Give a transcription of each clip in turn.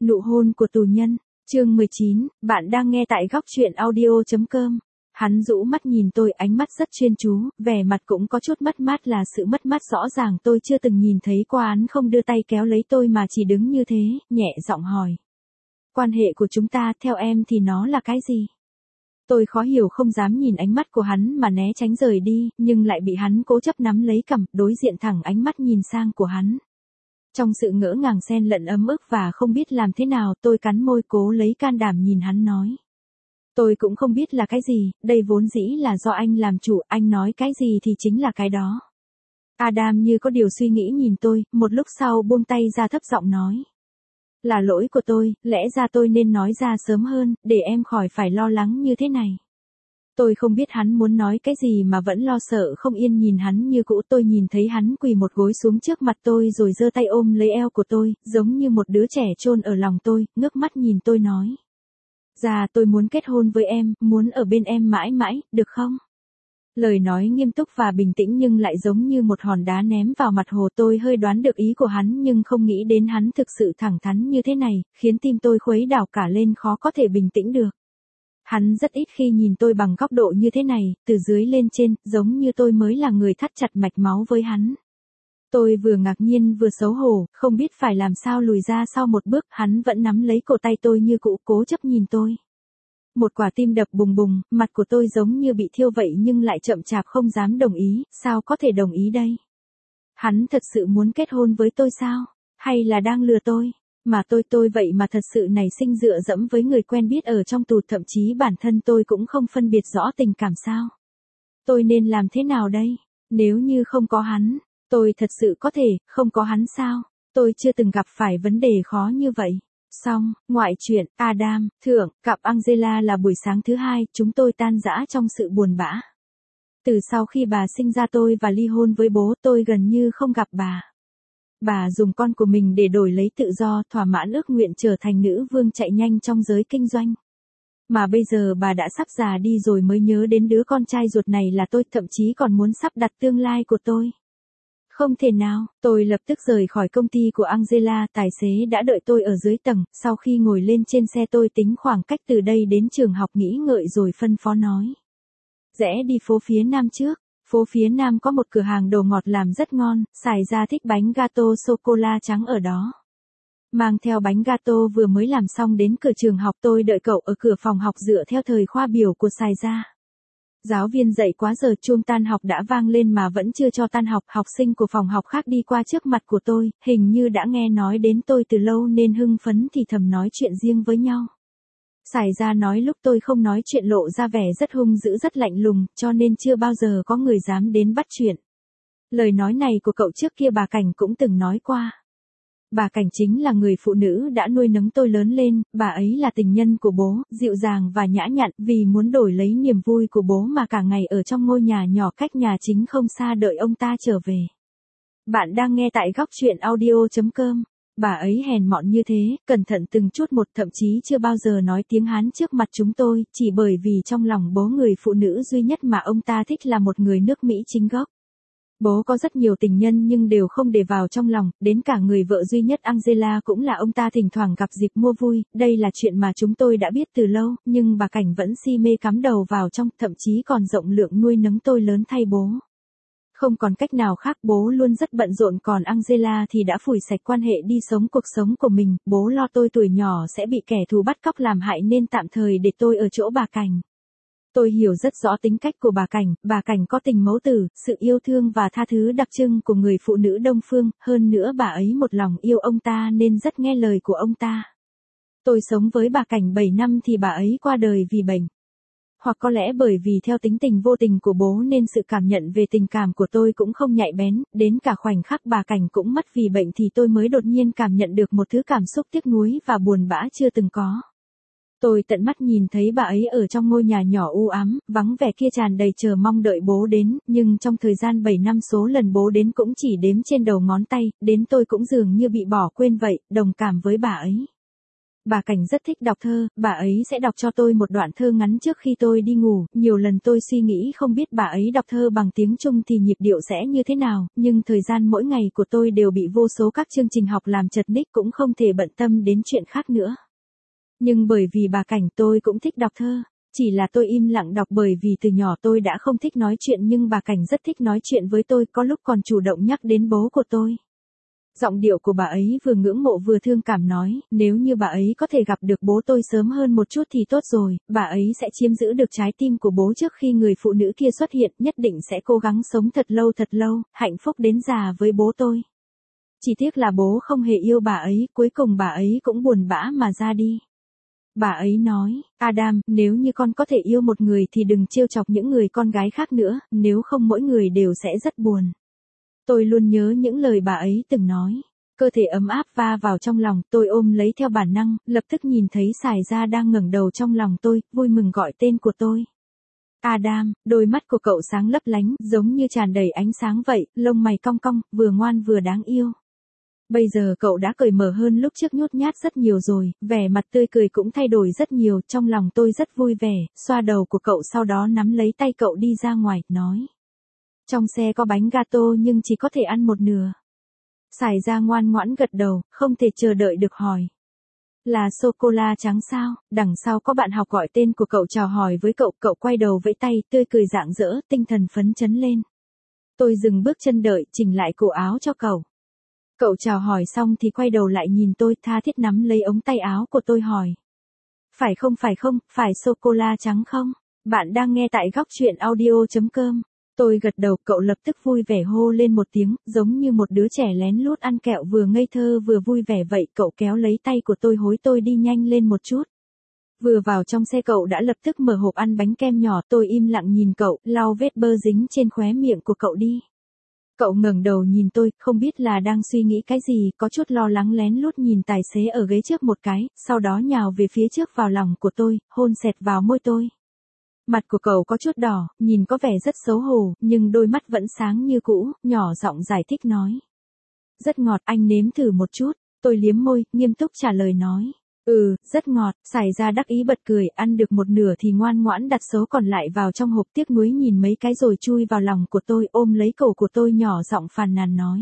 Nụ hôn của tù nhân, chương 19, bạn đang nghe tại góc truyện audio.com. Hắn rũ mắt nhìn tôi, ánh mắt rất chuyên chú, vẻ mặt cũng có chút mất mát, là sự mất mát rõ ràng tôi chưa từng nhìn thấy qua. Hắn không đưa tay kéo lấy tôi mà chỉ đứng như thế, nhẹ giọng hỏi. Quan hệ của chúng ta, theo em thì nó là cái gì? Tôi khó hiểu, không dám nhìn ánh mắt của hắn mà né tránh rời đi, nhưng lại bị hắn cố chấp nắm lấy cằm, đối diện thẳng ánh mắt nhìn sang của hắn. Trong sự ngỡ ngàng xen lẫn ấm ức và không biết làm thế nào, tôi cắn môi cố lấy can đảm nhìn hắn nói. Tôi cũng không biết là cái gì, đây vốn dĩ là do anh làm chủ, anh nói cái gì thì chính là cái đó. Adam như có điều suy nghĩ nhìn tôi, một lúc sau buông tay ra thấp giọng nói. Là lỗi của tôi, lẽ ra tôi nên nói ra sớm hơn, để em khỏi phải lo lắng như thế này. Tôi không biết hắn muốn nói cái gì mà vẫn lo sợ không yên nhìn hắn như cũ. Tôi nhìn thấy hắn quỳ một gối xuống trước mặt tôi rồi giơ tay ôm lấy eo của tôi, giống như một đứa trẻ chôn ở lòng tôi, ngước mắt nhìn tôi nói. Dạ tôi muốn kết hôn với em, muốn ở bên em mãi mãi, được không? Lời nói nghiêm túc và bình tĩnh nhưng lại giống như một hòn đá ném vào mặt hồ. Tôi hơi đoán được ý của hắn nhưng không nghĩ đến hắn thực sự thẳng thắn như thế này, khiến tim tôi khuấy đảo cả lên, khó có thể bình tĩnh được. Hắn rất ít khi nhìn tôi bằng góc độ như thế này, từ dưới lên trên, giống như tôi mới là người thắt chặt mạch máu với hắn. Tôi vừa ngạc nhiên vừa xấu hổ, không biết phải làm sao lùi ra sau một bước. Hắn vẫn nắm lấy cổ tay tôi như cũ, cố chấp nhìn tôi. Một quả tim đập bùng bùng, mặt của tôi giống như bị thiêu vậy nhưng lại chậm chạp không dám đồng ý. Sao có thể đồng ý đây? Hắn thật sự muốn kết hôn với tôi sao? Hay là đang lừa tôi? Mà tôi vậy mà thật sự nảy sinh dựa dẫm với người quen biết ở trong tù, thậm chí bản thân tôi cũng không phân biệt rõ tình cảm sao? Tôi nên làm thế nào đây? Nếu như không có hắn, tôi thật sự có thể, không có hắn sao? Tôi chưa từng gặp phải vấn đề khó như vậy. Xong, ngoại truyện, Adam, thượng, cặp Angela là buổi sáng thứ hai, chúng tôi tan rã trong sự buồn bã. Từ sau khi bà sinh ra tôi và ly hôn với bố, tôi gần như không gặp bà. Bà dùng con của mình để đổi lấy tự do, thỏa mãn ước nguyện trở thành nữ vương chạy nhanh trong giới kinh doanh. Mà bây giờ bà đã sắp già đi rồi mới nhớ đến đứa con trai ruột này là tôi, thậm chí còn muốn sắp đặt tương lai của tôi. Không thể nào, tôi lập tức rời khỏi công ty của Angela, tài xế đã đợi tôi ở dưới tầng, sau khi ngồi lên trên xe tôi tính khoảng cách từ đây đến trường học nghĩ ngợi rồi phân phó nói. Rẽ đi phố phía nam trước, phố phía nam có một cửa hàng đồ ngọt làm rất ngon, Sài ra thích bánh gato sô-cô-la trắng ở đó. Mang theo bánh gato vừa mới làm xong đến cửa trường học, tôi đợi cậu ở cửa phòng học dựa theo thời khoa biểu của Sài ra. Giáo viên dạy quá giờ, chuông tan học đã vang lên mà vẫn chưa cho tan học. Học sinh của phòng học khác đi qua trước mặt của tôi, hình như đã nghe nói đến tôi từ lâu nên hưng phấn thì thầm nói chuyện riêng với nhau. Sài ra nói lúc tôi không nói chuyện lộ ra vẻ rất hung dữ, rất lạnh lùng, cho nên chưa bao giờ có người dám đến bắt chuyện. Lời nói này của cậu trước kia bà Cảnh cũng từng nói qua. Bà Cảnh chính là người phụ nữ đã nuôi nấng tôi lớn lên, bà ấy là tình nhân của bố, dịu dàng và nhã nhặn, vì muốn đổi lấy niềm vui của bố mà cả ngày ở trong ngôi nhà nhỏ cách nhà chính không xa đợi ông ta trở về. Bạn đang nghe tại góc truyện audio.com. Bà ấy hèn mọn như thế, cẩn thận từng chút một, thậm chí chưa bao giờ nói tiếng Hán trước mặt chúng tôi, chỉ bởi vì trong lòng bố người phụ nữ duy nhất mà ông ta thích là một người nước Mỹ chính gốc. Bố có rất nhiều tình nhân nhưng đều không để vào trong lòng, đến cả người vợ duy nhất Angela cũng là ông ta thỉnh thoảng gặp dịp mua vui. Đây là chuyện mà chúng tôi đã biết từ lâu, nhưng bà Cảnh vẫn si mê cắm đầu vào trong, thậm chí còn rộng lượng nuôi nấng tôi lớn thay bố. Không còn cách nào khác, bố luôn rất bận rộn, còn Angela thì đã phủi sạch quan hệ đi sống cuộc sống của mình. Bố lo tôi tuổi nhỏ sẽ bị kẻ thù bắt cóc làm hại nên tạm thời để tôi ở chỗ bà Cảnh. Tôi hiểu rất rõ tính cách của bà Cảnh có tình mẫu tử, sự yêu thương và tha thứ đặc trưng của người phụ nữ Đông phương, hơn nữa bà ấy một lòng yêu ông ta nên rất nghe lời của ông ta. Tôi sống với bà Cảnh 7 năm thì bà ấy qua đời vì bệnh. Hoặc có lẽ bởi vì theo tính tình vô tình của bố nên sự cảm nhận về tình cảm của tôi cũng không nhạy bén, đến cả khoảnh khắc bà Cảnh cũng mất vì bệnh thì tôi mới đột nhiên cảm nhận được một thứ cảm xúc tiếc nuối và buồn bã chưa từng có. Tôi tận mắt nhìn thấy bà ấy ở trong ngôi nhà nhỏ u ám, vắng vẻ kia tràn đầy chờ mong đợi bố đến, nhưng trong thời gian 7 năm số lần bố đến cũng chỉ đếm trên đầu ngón tay, đến tôi cũng dường như bị bỏ quên vậy, đồng cảm với bà ấy. Bà Cảnh rất thích đọc thơ, bà ấy sẽ đọc cho tôi một đoạn thơ ngắn trước khi tôi đi ngủ, nhiều lần tôi suy nghĩ không biết bà ấy đọc thơ bằng tiếng Trung thì nhịp điệu sẽ như thế nào, nhưng thời gian mỗi ngày của tôi đều bị vô số các chương trình học làm chật ních cũng không thể bận tâm đến chuyện khác nữa. Nhưng bởi vì bà Cảnh tôi cũng thích đọc thơ. Chỉ là tôi im lặng đọc bởi vì từ nhỏ tôi đã không thích nói chuyện nhưng bà Cảnh rất thích nói chuyện với tôi, có lúc còn chủ động nhắc đến bố của tôi. Giọng điệu của bà ấy vừa ngưỡng mộ vừa thương cảm nói, nếu như bà ấy có thể gặp được bố tôi sớm hơn một chút thì tốt rồi, bà ấy sẽ chiếm giữ được trái tim của bố trước khi người phụ nữ kia xuất hiện, nhất định sẽ cố gắng sống thật lâu, hạnh phúc đến già với bố tôi. Chỉ tiếc là bố không hề yêu bà ấy, cuối cùng bà ấy cũng buồn bã mà ra đi. Bà ấy nói, Adam, nếu như con có thể yêu một người thì đừng trêu chọc những người con gái khác nữa, nếu không mỗi người đều sẽ rất buồn. Tôi luôn nhớ những lời bà ấy từng nói. Cơ thể ấm áp va vào trong lòng, tôi ôm lấy theo bản năng, lập tức nhìn thấy Sài Gia đang ngẩng đầu trong lòng tôi, vui mừng gọi tên của tôi. Adam, đôi mắt của cậu sáng lấp lánh, giống như tràn đầy ánh sáng vậy, lông mày cong cong, vừa ngoan vừa đáng yêu. Bây giờ cậu đã cởi mở hơn lúc trước, nhút nhát rất nhiều rồi, vẻ mặt tươi cười cũng thay đổi rất nhiều, trong lòng tôi rất vui vẻ, xoa đầu của cậu sau đó nắm lấy tay cậu đi ra ngoài, nói. Trong xe có bánh gato nhưng chỉ có thể ăn một nửa. Sài Gia ngoan ngoãn gật đầu, không thể chờ đợi được hỏi. Là sô-cô-la trắng sao? Đằng sau có bạn học gọi tên của cậu chào hỏi với cậu, cậu quay đầu vẫy tay, tươi cười rạng rỡ, tinh thần phấn chấn lên. Tôi dừng bước chân đợi, chỉnh lại cổ áo cho cậu. Cậu chào hỏi xong thì quay đầu lại nhìn tôi, tha thiết nắm lấy ống tay áo của tôi hỏi. Phải không, phải sô-cô-la trắng không? Bạn đang nghe tại góc truyện audio.com. Tôi gật đầu, cậu lập tức vui vẻ hô lên một tiếng, giống như một đứa trẻ lén lút ăn kẹo vừa ngây thơ vừa vui vẻ vậy, cậu kéo lấy tay của tôi hối tôi đi nhanh lên một chút. Vừa vào trong xe cậu đã lập tức mở hộp ăn bánh kem nhỏ, tôi im lặng nhìn cậu, lau vết bơ dính trên khóe miệng của cậu đi. Cậu ngẩng đầu nhìn tôi, không biết là đang suy nghĩ cái gì, có chút lo lắng lén lút nhìn tài xế ở ghế trước một cái, sau đó nhào về phía trước vào lòng của tôi, hôn sẹt vào môi tôi. Mặt của cậu có chút đỏ, nhìn có vẻ rất xấu hổ, nhưng đôi mắt vẫn sáng như cũ, nhỏ giọng giải thích nói. Rất ngọt, anh nếm thử một chút. Tôi liếm môi, nghiêm túc trả lời nói. Rất ngọt. Sài Gia đắc ý bật cười, ăn được một nửa thì ngoan ngoãn đặt số còn lại vào trong hộp, tiếc nuối nhìn mấy cái rồi chui vào lòng của tôi, ôm lấy cổ của tôi nhỏ giọng phàn nàn nói.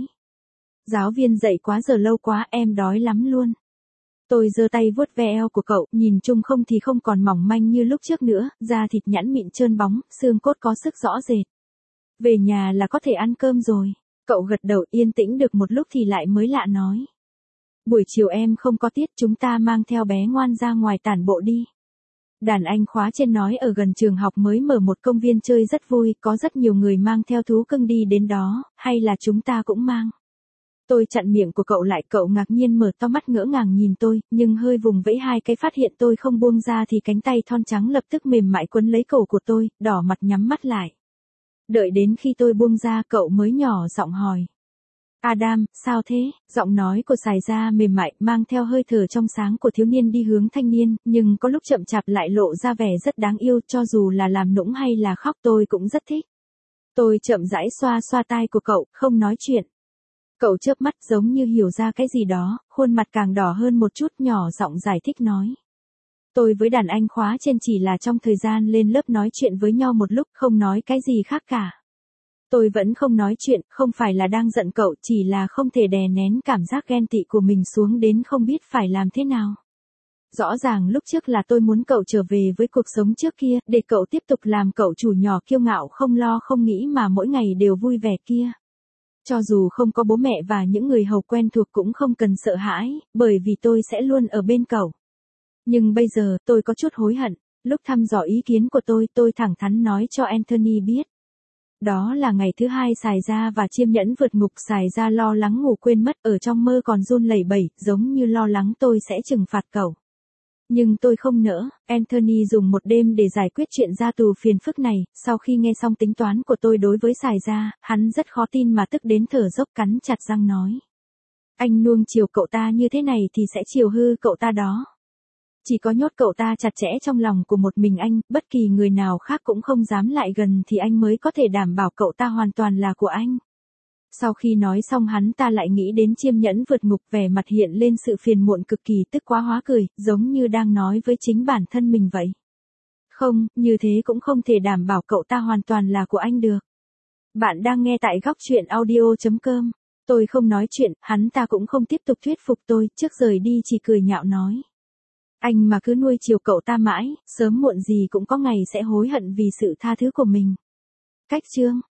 Giáo viên dạy quá giờ lâu quá, em đói lắm luôn. Tôi giơ tay vuốt ve eo của cậu, nhìn chung không thì không còn mỏng manh như lúc trước nữa, da thịt nhẵn mịn trơn bóng, xương cốt có sức rõ rệt. Về nhà là có thể ăn cơm rồi. Cậu gật đầu, yên tĩnh được một lúc thì lại mới lạ nói. Buổi chiều em không có tiết, chúng ta mang theo bé ngoan ra ngoài tản bộ đi. Đàn anh khóa trên nói ở gần trường học mới mở một công viên chơi rất vui, có rất nhiều người mang theo thú cưng đi đến đó, hay là chúng ta cũng mang. Tôi chặn miệng của cậu lại, cậu ngạc nhiên mở to mắt ngỡ ngàng nhìn tôi, nhưng hơi vùng vẫy hai cái phát hiện tôi không buông ra thì cánh tay thon trắng lập tức mềm mại quấn lấy cổ của tôi, đỏ mặt nhắm mắt lại. Đợi đến khi tôi buông ra cậu mới nhỏ giọng hỏi. Adam, sao thế? Giọng nói của Sài Gia mềm mại, mang theo hơi thở trong sáng của thiếu niên đi hướng thanh niên, nhưng có lúc chậm chạp lại lộ ra vẻ rất đáng yêu, cho dù là làm nũng hay là khóc tôi cũng rất thích. Tôi chậm rãi xoa xoa tai của cậu, không nói chuyện. Cậu chớp mắt giống như hiểu ra cái gì đó, khuôn mặt càng đỏ hơn một chút, nhỏ giọng giải thích nói. Tôi với đàn anh khóa trên chỉ là trong thời gian lên lớp nói chuyện với nhau một lúc, không nói cái gì khác cả. Tôi vẫn không nói chuyện, không phải là đang giận cậu, chỉ là không thể đè nén cảm giác ghen tị của mình xuống đến không biết phải làm thế nào. Rõ ràng lúc trước là tôi muốn cậu trở về với cuộc sống trước kia, để cậu tiếp tục làm cậu chủ nhỏ kiêu ngạo không lo không nghĩ mà mỗi ngày đều vui vẻ kia. Cho dù không có bố mẹ và những người hầu quen thuộc cũng không cần sợ hãi, bởi vì tôi sẽ luôn ở bên cậu. Nhưng bây giờ, tôi có chút hối hận. Lúc thăm dò ý kiến của tôi thẳng thắn nói cho Anthony biết. Đó là ngày thứ hai Sài Gia và Chiêm Nhẫn vượt ngục. Sài Gia lo lắng ngủ quên mất, ở trong mơ còn run lẩy bẩy, giống như lo lắng tôi sẽ trừng phạt cậu. Nhưng tôi không nỡ, Anthony dùng một đêm để giải quyết chuyện ra tù phiền phức này, sau khi nghe xong tính toán của tôi đối với Sài Gia, hắn rất khó tin mà tức đến thở dốc, cắn chặt răng nói. Anh nuông chiều cậu ta như thế này thì sẽ chiều hư cậu ta đó. Chỉ có nhốt cậu ta chặt chẽ trong lòng của một mình anh, bất kỳ người nào khác cũng không dám lại gần thì anh mới có thể đảm bảo cậu ta hoàn toàn là của anh. Sau khi nói xong hắn ta lại nghĩ đến chiêm nhẫn vượt ngục, vẻ mặt hiện lên sự phiền muộn cực kỳ, tức quá hóa cười, giống như đang nói với chính bản thân mình vậy. Không, như thế cũng không thể đảm bảo cậu ta hoàn toàn là của anh được. Bạn đang nghe tại góc truyện audio.com. Tôi không nói chuyện, hắn ta cũng không tiếp tục thuyết phục tôi, trước rời đi chỉ cười nhạo nói. Anh mà cứ nuôi chiều cậu ta mãi, sớm muộn gì cũng có ngày sẽ hối hận vì sự tha thứ của mình. Cách chương